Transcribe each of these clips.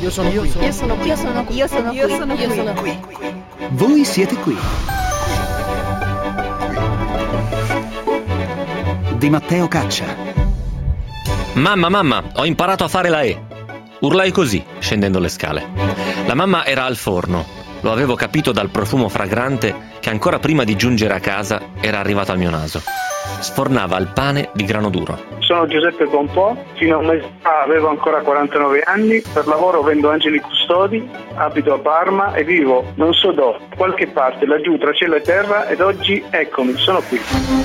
Io sono qui. Io sono qui. Io sono qui. Io sono qui. Io sono Io qui. sono qui. Voi siete qui. Di Matteo Caccia. Mamma, ho imparato a fare la E. Urlai così, scendendo le scale. La mamma era al forno. Lo avevo capito dal profumo fragrante che ancora prima di giungere a casa era arrivato al mio naso. Sfornava il pane di grano duro. Sono Giuseppe Pompò, fino a un mese fa avevo ancora 49 anni, per lavoro vendo angeli custodi, abito a Parma e vivo non so dove, qualche parte laggiù tra cielo e terra, ed oggi eccomi, sono qui.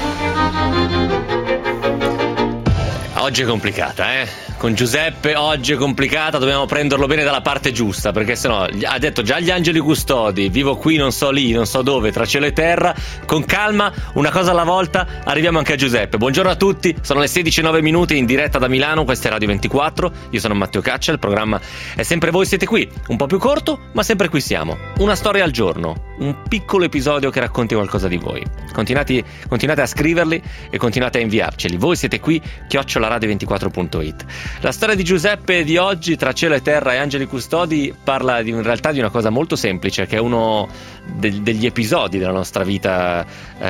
Oggi è complicata, Con Giuseppe oggi è complicata, dobbiamo prenderlo bene dalla parte giusta, perché sennò ha detto già gli angeli custodi, vivo qui, non so lì, non so dove, tra cielo e terra. Con calma, una cosa alla volta, arriviamo anche a Giuseppe. Buongiorno a tutti, sono le 16:09 in diretta da Milano, questa è Radio 24, io sono Matteo Caccia, il programma è sempre Voi siete qui, un po' più corto, ma sempre qui siamo. Una storia al giorno, un piccolo episodio che racconti qualcosa di voi. Continuate a scriverli e continuate a inviarceli. Voi siete qui, @radio24.it. La storia di Giuseppe di oggi, tra cielo e terra e angeli custodi, parla in realtà di una cosa molto semplice, che è uno degli episodi della nostra vita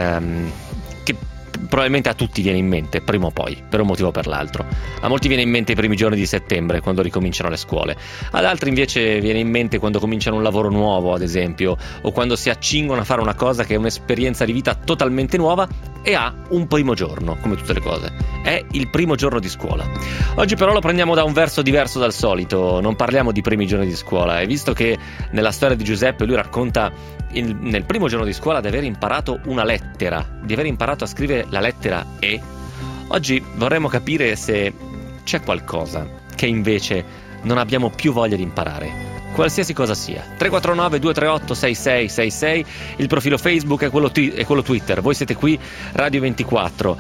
che probabilmente a tutti viene in mente prima o poi, per un motivo o per l'altro. A molti viene in mente i primi giorni di settembre, quando ricominciano le scuole. Ad altri invece viene in mente quando cominciano un lavoro nuovo, ad esempio, o quando si accingono a fare una cosa che è un'esperienza di vita totalmente nuova e ha un primo giorno, come tutte le cose. È il primo giorno di scuola. Oggi però lo prendiamo da un verso diverso dal solito, non parliamo di primi giorni di scuola, e visto che nella storia di Giuseppe lui racconta nel primo giorno di scuola di aver imparato una lettera, di aver imparato a scrivere la lettera E, oggi vorremmo capire se c'è qualcosa che invece non abbiamo più voglia di imparare, qualsiasi cosa sia. 349 238 6666, il profilo Facebook è quello Twitter, voi siete qui Radio 24.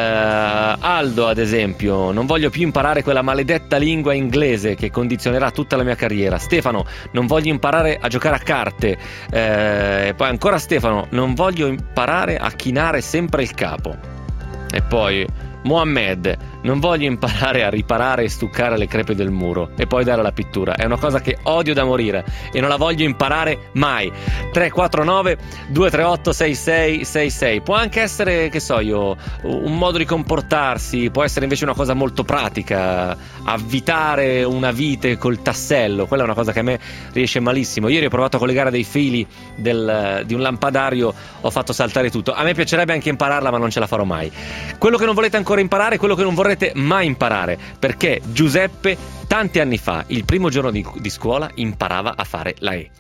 Aldo ad esempio: non voglio più imparare quella maledetta lingua inglese che condizionerà tutta la mia carriera. Stefano: non voglio imparare a giocare a carte. Poi ancora Stefano: non voglio imparare a chinare sempre il capo. E poi Mohammed: non voglio imparare a riparare e stuccare le crepe del muro e poi dare la pittura, è una cosa che odio da morire e non la voglio imparare mai. 349 238 6666. Può anche essere, che so io, un modo di comportarsi, può essere invece una cosa molto pratica, avvitare una vite col tassello, quella è una cosa che a me riesce malissimo. Ieri ho provato a collegare dei fili di un lampadario, ho fatto saltare tutto. A me piacerebbe anche impararla, ma non ce la farò mai. Quello che non volete ancora imparare, quello che non vorrete mai imparare, perché Giuseppe tanti anni fa, il primo giorno di scuola, imparava a fare la E.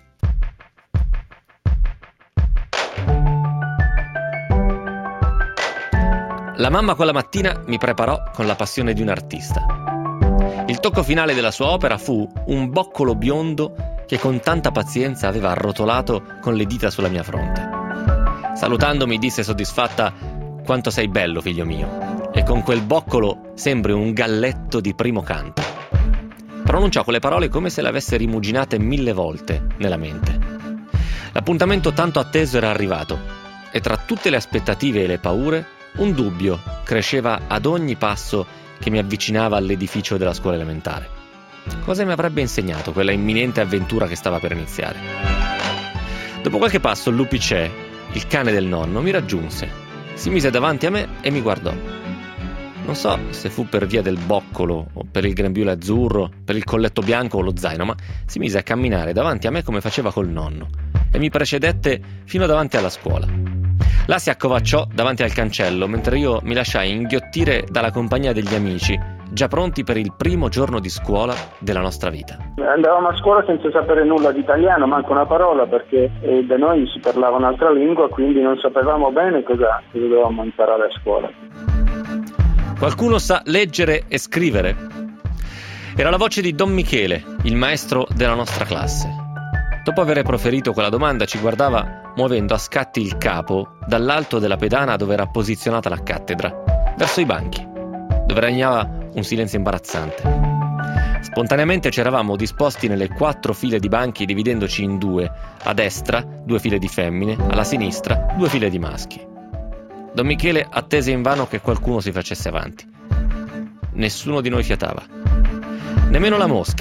La mamma quella mattina mi preparò con la passione di un artista. Il tocco finale della sua opera fu un boccolo biondo che con tanta pazienza aveva arrotolato con le dita sulla mia fronte. Salutandomi disse soddisfatta: quanto sei bello, figlio mio, e con quel boccolo sembri un galletto di primo canto. Pronunciò quelle parole come se le avesse rimuginate 1000 volte nella mente. L'appuntamento tanto atteso era arrivato, e tra tutte le aspettative e le paure, un dubbio cresceva ad ogni passo che mi avvicinava all'edificio della scuola elementare. Cosa mi avrebbe insegnato quella imminente avventura che stava per iniziare? Dopo qualche passo Lupicè, il cane del nonno, mi raggiunse, si mise davanti a me e mi guardò. Non so se fu per via del boccolo o per il grembiule azzurro, per il colletto bianco o lo zaino, ma si mise a camminare davanti a me come faceva col nonno e mi precedette fino davanti alla scuola. Là si accovacciò davanti al cancello mentre io mi lasciai inghiottire dalla compagnia degli amici, già pronti per il primo giorno di scuola della nostra vita. Andavamo a scuola senza sapere nulla di italiano, manco una parola, perché da noi si parlava un'altra lingua, quindi non sapevamo bene cosa dovevamo imparare a scuola. Qualcuno sa leggere e scrivere? Era la voce di Don Michele, il maestro della nostra classe. Dopo aver proferito quella domanda ci guardava muovendo a scatti il capo dall'alto della pedana dove era posizionata la cattedra, verso i banchi, dove regnava un silenzio imbarazzante. Spontaneamente ci eravamo disposti nelle 4 file di banchi, dividendoci in 2, a destra 2 file di femmine, alla sinistra 2 file di maschi. Don Michele attese invano che qualcuno si facesse avanti. Nessuno di noi fiatava. Nemmeno la mosca,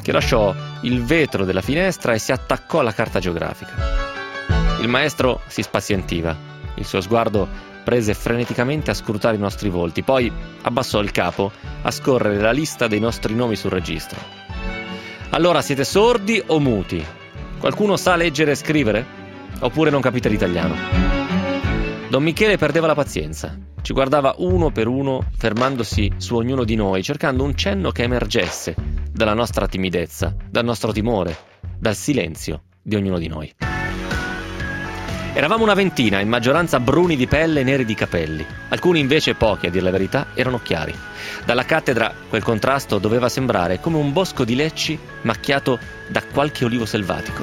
che lasciò il vetro della finestra e si attaccò alla carta geografica. Il maestro si spazientiva. Il suo sguardo prese freneticamente a scrutare i nostri volti, poi abbassò il capo a scorrere la lista dei nostri nomi sul registro. Allora, siete sordi o muti? Qualcuno sa leggere e scrivere? Oppure non capite l'italiano? Don Michele perdeva la pazienza. Ci guardava uno per uno, fermandosi su ognuno di noi, cercando un cenno che emergesse dalla nostra timidezza, dal nostro timore, dal silenzio di ognuno di noi. Eravamo una ventina, in maggioranza bruni di pelle e neri di capelli. Alcuni invece, pochi a dire la verità, erano chiari. Dalla cattedra quel contrasto doveva sembrare come un bosco di lecci macchiato da qualche olivo selvatico.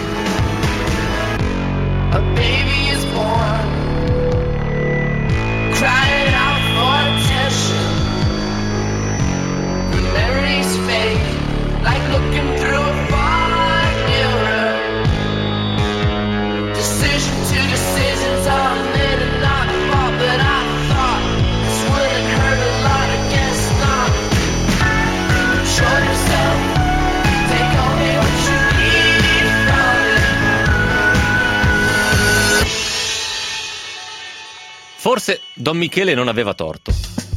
A baby is born, crying out for attention. The memories fade, like looking through a fog mirror. Decision to decisions are made and not fought, but I thought this wouldn't hurt a lot. I guess not. Control yourself, take only what you need from it. Forse Don Michele non aveva torto.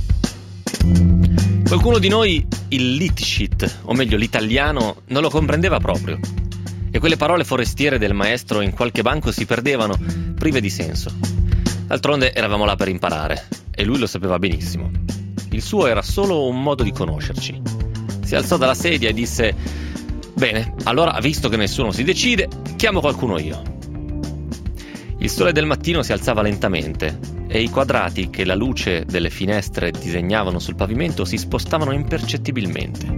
Qualcuno di noi il Litshit, o meglio l'italiano, non lo comprendeva proprio. E quelle parole forestiere del maestro in qualche banco si perdevano, prive di senso. D'altronde eravamo là per imparare, e lui lo sapeva benissimo. Il suo era solo un modo di conoscerci. Si alzò dalla sedia e disse: «Bene, allora, visto che nessuno si decide, chiamo qualcuno io». Il sole del mattino si alzava lentamente e i quadrati che la luce delle finestre disegnavano sul pavimento si spostavano impercettibilmente.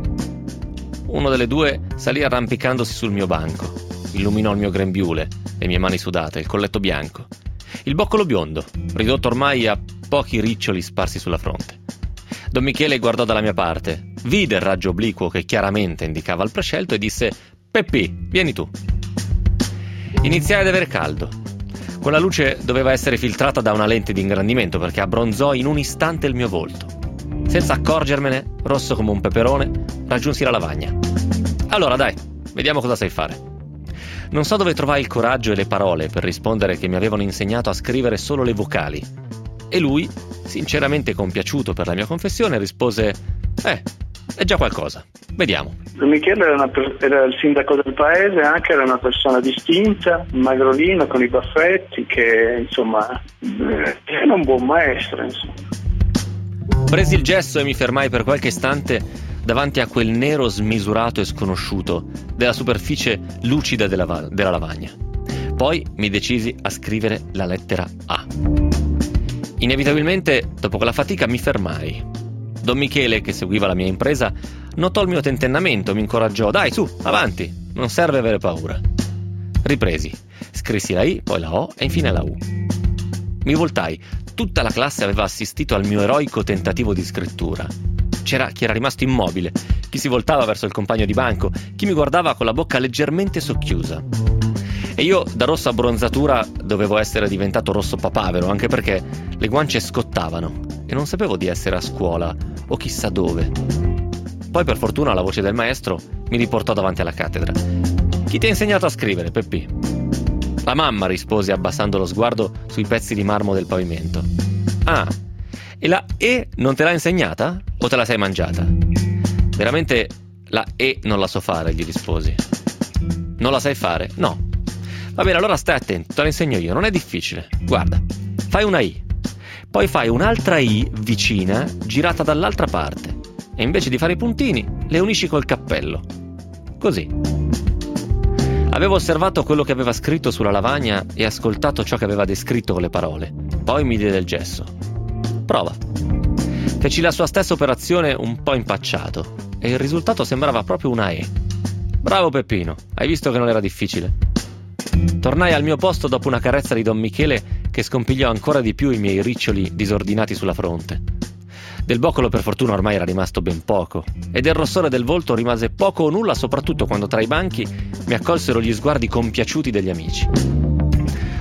Uno delle due salì arrampicandosi sul mio banco, illuminò il mio grembiule, le mie mani sudate, il colletto bianco, il boccolo biondo, ridotto ormai a pochi riccioli sparsi sulla fronte. Don Michele guardò dalla mia parte, vide il raggio obliquo che chiaramente indicava il prescelto e disse: «Peppi, vieni tu». Iniziai ad avere caldo. Quella luce doveva essere filtrata da una lente di ingrandimento perché abbronzò in un istante il mio volto. Senza accorgermene, rosso come un peperone, raggiunsi la lavagna. «Allora dai, vediamo cosa sai fare». Non so dove trovai il coraggio e le parole per rispondere che mi avevano insegnato a scrivere solo le vocali. E lui, sinceramente compiaciuto per la mia confessione, rispose: è già qualcosa, vediamo». Don Michele era il sindaco del paese, anche era una persona distinta, magrolino, con i baffetti, che insomma era un buon maestro, insomma. Presi il gesso e mi fermai per qualche istante davanti a quel nero smisurato e sconosciuto della superficie lucida della lavagna. Poi mi decisi a scrivere la lettera A. Inevitabilmente, dopo quella fatica, mi fermai. Don Michele, che seguiva la mia impresa, notò il mio tentennamento, mi incoraggiò: «Dai, su, avanti, non serve avere paura». Ripresi, scrissi la I, poi la O e infine la U. Mi voltai. Tutta la classe aveva assistito al mio eroico tentativo di scrittura. C'era chi era rimasto immobile, chi si voltava verso il compagno di banco, chi mi guardava con la bocca leggermente socchiusa. E io, da rossa abbronzatura, dovevo essere diventato rosso papavero, anche perché le guance scottavano e non sapevo di essere a scuola o chissà dove. Poi, per fortuna, la voce del maestro mi riportò davanti alla cattedra. «Chi ti ha insegnato a scrivere, Peppi?» «La mamma», risposi abbassando lo sguardo sui pezzi di marmo del pavimento. «Ah, e la E non te l'ha insegnata? O te la sei mangiata?» «Veramente la E non la so fare», gli risposi. «Non la sai fare?» «No». «Va bene, allora stai attento, te la insegno io, non è difficile. Guarda, fai una I, poi fai un'altra I vicina girata dall'altra parte e invece di fare i puntini le unisci col cappello. Così». Avevo osservato quello che aveva scritto sulla lavagna e ascoltato ciò che aveva descritto con le parole. Poi mi diede il gesso. «Prova». Feci la sua stessa operazione un po' impacciato e il risultato sembrava proprio una E. «Bravo Peppino, hai visto che non era difficile». Tornai al mio posto dopo una carezza di Don Michele che scompigliò ancora di più i miei riccioli disordinati sulla fronte. Del boccolo per fortuna ormai era rimasto ben poco e del rossore del volto rimase poco o nulla, soprattutto quando tra i banchi mi accolsero gli sguardi compiaciuti degli amici.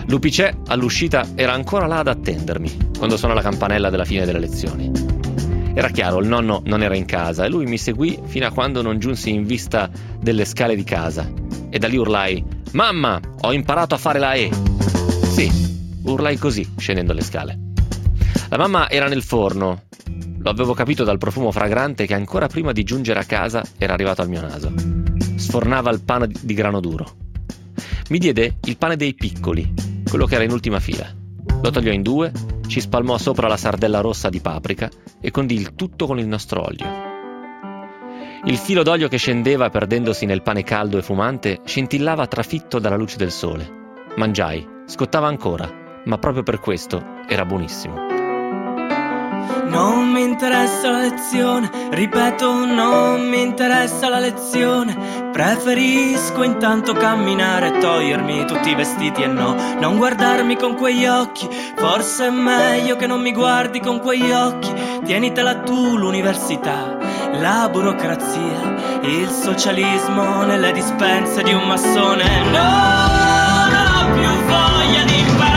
L'UPC all'uscita era ancora là ad attendermi quando suonò la campanella della fine delle lezioni. Era chiaro, il nonno non era in casa e lui mi seguì fino a quando non giunsi in vista delle scale di casa. E da lì urlai: «Mamma, ho imparato a fare la E!» Sì, urlai così, scendendo le scale. La mamma era nel forno. Lo avevo capito dal profumo fragrante che ancora prima di giungere a casa era arrivato al mio naso. Sfornava il pane di grano duro. Mi diede il pane dei piccoli, quello che era in ultima fila. Lo tagliò in due, ci spalmò sopra la sardella rossa di paprika e condì il tutto con il nostro olio. Il filo d'olio che scendeva perdendosi nel pane caldo e fumante scintillava trafitto dalla luce del sole. Mangiai, scottava ancora, ma proprio per questo era buonissimo. Non mi interessa la lezione, ripeto, non mi interessa la lezione. Preferisco intanto camminare e togliermi tutti i vestiti e non guardarmi con quegli occhi. Forse è meglio che non mi guardi con quegli occhi. Tienitela tu l'università, la burocrazia, il socialismo nelle dispense di un massone. No, non ho più voglia di imparare.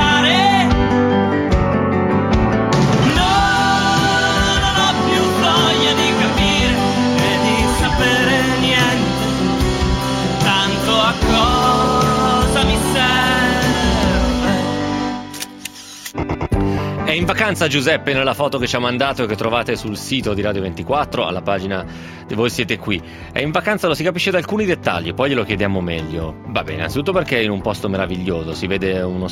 Cosa mi serve? È in vacanza Giuseppe nella foto che ci ha mandato e che trovate sul sito di Radio 24 alla pagina di Voi Siete Qui. È in vacanza, lo si capisce da alcuni dettagli, poi glielo chiediamo meglio. Va bene, innanzitutto perché è in un posto meraviglioso, si vede una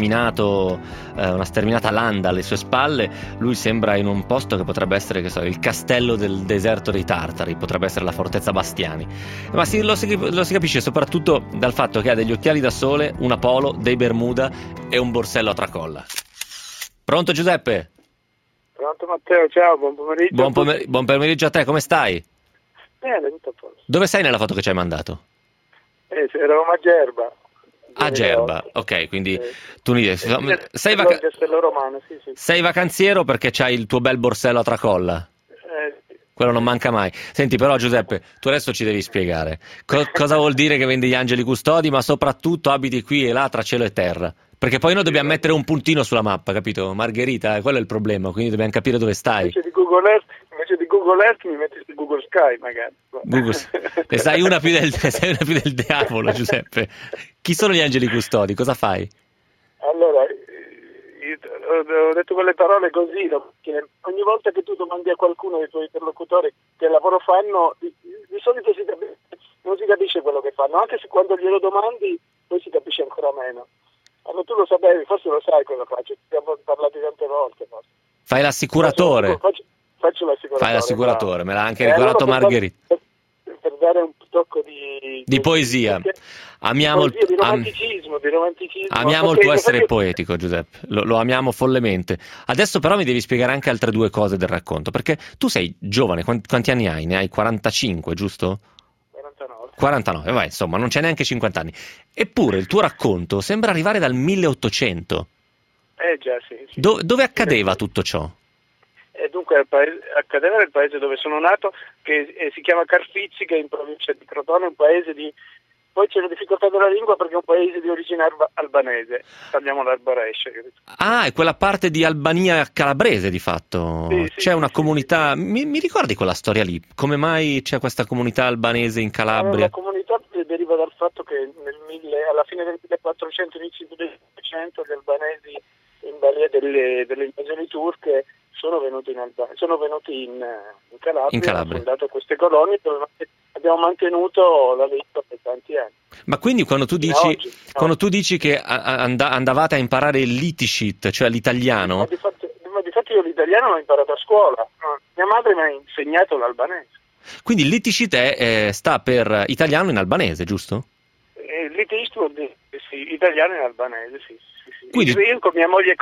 sterminata landa alle sue spalle. Lui sembra in un posto che potrebbe essere, che so, il castello del deserto dei Tartari, potrebbe essere la fortezza Bastiani. Ma lo si capisce soprattutto dal fatto che ha degli occhiali da sole, una polo, dei Bermuda e un borsello a tracolla. Pronto Giuseppe? Pronto Matteo, ciao, buon pomeriggio. Buon pomeriggio a te, come stai? Bene, tutto a posto. Dove sei nella foto che ci hai mandato? Eravamo a Gerba. A Gerba, ok, quindi tu sei Romano, sì. Sei vacanziero perché c'hai il tuo bel borsello a tracolla. Quello non manca mai. Senti però Giuseppe, tu adesso ci devi spiegare cosa vuol dire che vendi gli angeli custodi, ma soprattutto abiti qui e là tra cielo e terra. Perché poi noi dobbiamo mettere un puntino sulla mappa, capito? Margherita, quello è il problema, quindi dobbiamo capire dove stai. Invece di Google Earth mi metti su Google Sky magari. Ne sai una più del diavolo, Giuseppe. Chi sono gli angeli custodi? Cosa fai? Allora, ho detto quelle parole così, perché ogni volta che tu domandi a qualcuno dei tuoi interlocutori che lavoro fanno, di solito non si capisce quello che fanno, anche se quando glielo domandi poi si capisce ancora meno. Allora tu lo sapevi, forse lo sai cosa faccio, abbiamo parlato tante volte. Forse. Fai l'assicuratore. Faccio l'assicuratore. Fai l'assicuratore, me l'ha anche ricordato allora Margherita. Per dare un tocco di poesia. Amiamo di romanticismo. Amiamo il tuo essere poetico, Giuseppe. Lo amiamo follemente. Adesso però mi devi spiegare anche altre due cose del racconto, perché tu sei giovane, quanti anni hai? Ne hai 45, giusto? 49, vai, insomma, non c'è neanche 50 anni. Eppure il tuo racconto sembra arrivare dal 1800. Già, sì. Dove accadeva tutto ciò? Dunque, accadeva nel paese dove sono nato, che si chiama Carfizzi, che è in provincia di Crotone, un paese di... Poi c'è la difficoltà della lingua perché è un paese di origine albanese, parliamo l'Arboresce. Ah, è quella parte di Albania calabrese di fatto. Sì, c'è una comunità, mi ricordi quella storia lì? Come mai c'è questa comunità albanese in Calabria? La comunità deriva dal fatto che alla fine del 1400, inizio del 1500, gli albanesi in balia delle invasioni turche sono venuti in Calabria, hanno fondato queste colonie dove abbiamo mantenuto la lingua per tanti anni. Ma quindi quando tu dici che andavate a imparare il Litiscit, cioè l'italiano... Ma difatti io l'italiano l'ho imparato a scuola, mia madre mi ha insegnato l'albanese. Quindi il Litiscit sta per italiano in albanese, giusto? Litiscit vuol dire sì, italiano in albanese, sì. Quindi... Io con mia moglie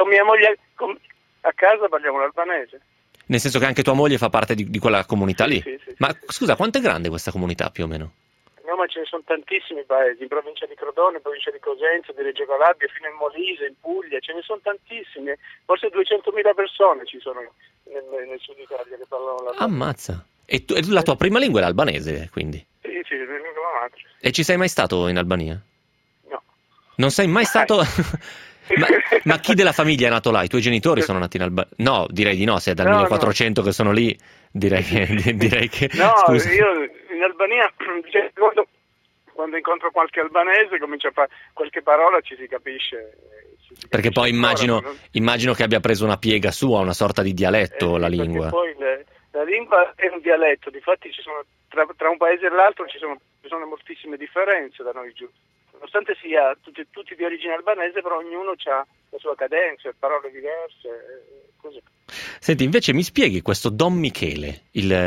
a casa parliamo l'albanese. Nel senso che anche tua moglie fa parte di quella comunità lì? Sì. Ma scusa, quanto è grande questa comunità più o meno? No, ma ce ne sono tantissimi paesi, in provincia di Crotone, in provincia di Cosenza, di Reggio Calabria, fino in Molise, in Puglia, ce ne sono tantissimi, forse 200.000 persone ci sono nel sud Italia che parlano l'albanese. Ammazza! E la tua prima lingua è l'albanese, quindi? Sì, la lingua madre. E ci sei mai stato in Albania? No. Non sei mai stato... Ma chi della famiglia è nato là? I tuoi genitori sono nati in Albania? No, direi di no, se è dal 1400 che sono lì, direi che No, scusa. io in Albania, quando incontro qualche albanese, comincio a fare qualche parola, ci si capisce. Perché poi ancora, immagino che abbia preso una piega sua, una sorta di dialetto la lingua. Poi la lingua è un dialetto, difatti ci sono, tra un paese e l'altro ci sono moltissime differenze da noi giù. Nonostante sia tutti di origine albanese, però ognuno ha la sua cadenza, parole diverse, così. Senti, invece mi spieghi questo Don Michele,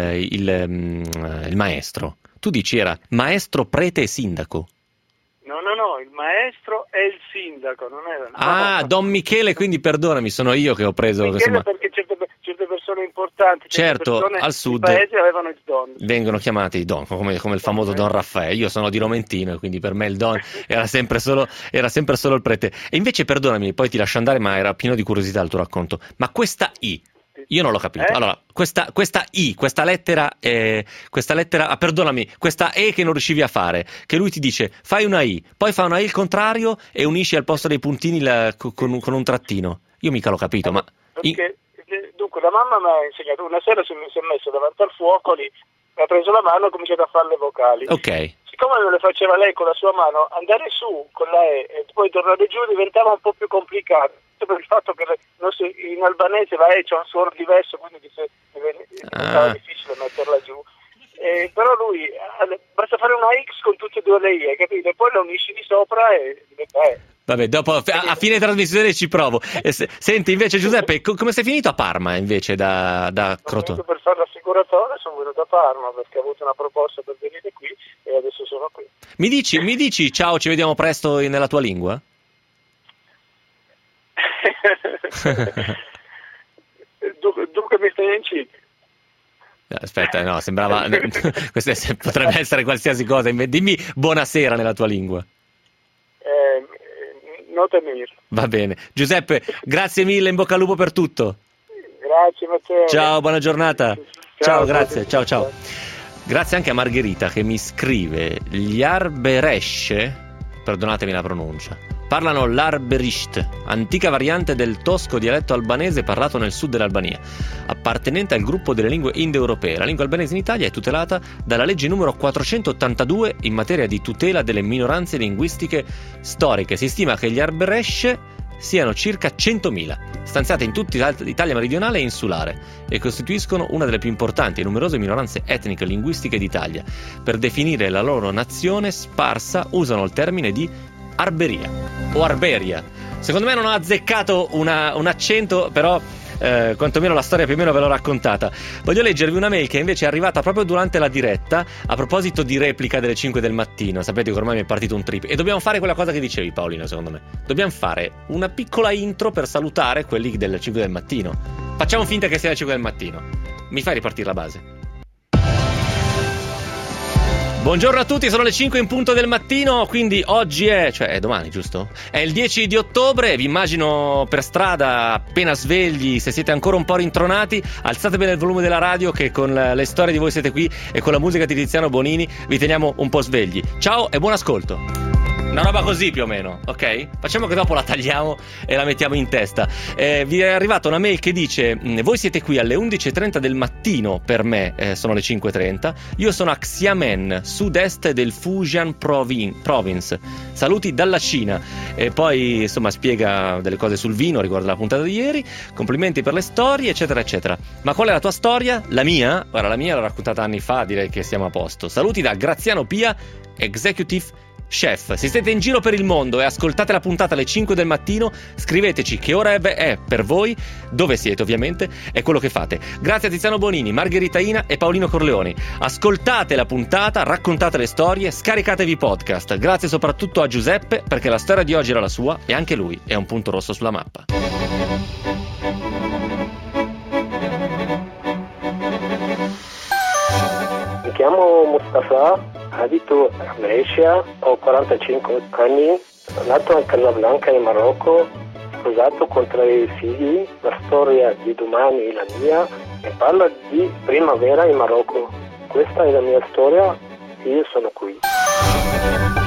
il maestro. Tu dici era maestro, prete e sindaco. No, il maestro è il sindaco, non era. Don Michele, quindi perdonami, sono io che ho preso. Michele perché certe persone importanti, certo, persone al sud i paesi avevano il Don. Vengono chiamati Don, come il famoso Don Raffaele. Io sono di Nomentino e quindi per me il Don era sempre solo il prete. E invece perdonami, poi ti lascio andare, ma era pieno di curiosità il tuo racconto. Ma questa I, io non l'ho capito. Allora, questa I, questa lettera, perdonami, questa E che non riuscivi a fare, che lui ti dice fai una I, poi fa una I il contrario e unisci al posto dei puntini con un trattino. Io mica l'ho capito, ma... Dunque, la mamma mi ha insegnato, una sera si è messa davanti al fuoco lì, mi ha preso la mano e ho cominciato a fare le vocali. Ok. Siccome non le faceva lei con la sua mano, andare su con la E e poi tornare giù diventava un po' più complicato, per il fatto che in albanese la E c'è un suono diverso, quindi diventava difficile metterla giù. Però lui, basta fare una X con tutte e due le I, hai capito? E poi la unisci di sopra e diventa E. Vabbè, dopo a fine trasmissione ci provo. Senti, invece Giuseppe, come sei finito a Parma invece da Crotone? Per fare l'assicuratore sono venuto a Parma perché ho avuto una proposta per venire qui e adesso sono qui. Mi dici ciao, ci vediamo presto nella tua lingua? Dunque mi stai in cheat. Aspetta, no, sembrava questo potrebbe essere qualsiasi cosa. Dimmi buonasera nella tua lingua. Notemir. Va bene. Giuseppe, grazie mille, in bocca al lupo per tutto. Grazie Matteo. Ciao, buona giornata. Ciao, grazie. Ciao. Grazie anche a Margherita che mi scrive: gli Arberesce, perdonatemi la pronuncia, parlano l'Arberisht, antica variante del tosco dialetto albanese parlato nel sud dell'Albania, appartenente al gruppo delle lingue indoeuropee. La lingua albanese in Italia è tutelata dalla legge numero 482 in materia di tutela delle minoranze linguistiche storiche. Si stima che gli Arberesce siano circa 100.000, stanziate in tutta l'Italia meridionale e insulare, e costituiscono una delle più importanti e numerose minoranze etniche e linguistiche d'Italia. Per definire la loro nazione sparsa usano il termine di Arberia o Arberia. Secondo me non ho azzeccato un accento, però quantomeno la storia più o meno ve l'ho raccontata. Voglio leggervi una mail che invece è arrivata proprio durante la diretta a proposito di replica delle 5 del mattino. Sapete che ormai mi è partito un trip e dobbiamo fare quella cosa che dicevi, Paolino. Secondo me dobbiamo fare una piccola intro per salutare quelli del 5 del mattino. Facciamo finta che sia le 5 del mattino. Mi fai ripartire la base? Buongiorno a tutti, sono le 5 in punto del mattino, quindi oggi è domani, giusto? È il 10 di ottobre, vi immagino per strada appena svegli, se siete ancora un po' rintronati, alzate bene il volume della radio che con le storie di Voi Siete Qui e con la musica di Tiziano Bonini vi teniamo un po' svegli. Ciao e buon ascolto! Una roba così più o meno, ok? Facciamo che dopo la tagliamo e la mettiamo in testa. Vi è arrivata una mail che dice: voi siete qui alle 11.30 del mattino, per me sono le 5.30. Io sono a Xiamen, sud-est del Fujian Province. Saluti dalla Cina. E poi insomma spiega delle cose sul vino riguardo la puntata di ieri. Complimenti per le storie, eccetera eccetera. Ma qual è la tua storia? La mia? Guarda, la mia l'ho raccontata anni fa, direi che siamo a posto. Saluti da Graziano Pia, Executive Chef. Se siete in giro per il mondo e ascoltate la puntata alle 5 del mattino, scriveteci che ora è per voi, dove siete ovviamente, e quello che fate. Grazie a Tiziano Bonini, Margherita Ina e Paolino Corleoni. Ascoltate la puntata, raccontate le storie, scaricatevi podcast. Grazie soprattutto a Giuseppe, perché la storia di oggi era la sua e anche lui è un punto rosso sulla mappa. Mi chiamo Mustafa, abito a Brescia, ho 45 anni, nato a Casablanca in Marocco, sposato con 3 figli. La storia di domani è la mia e parla di primavera in Marocco. Questa è la mia storia e io sono qui.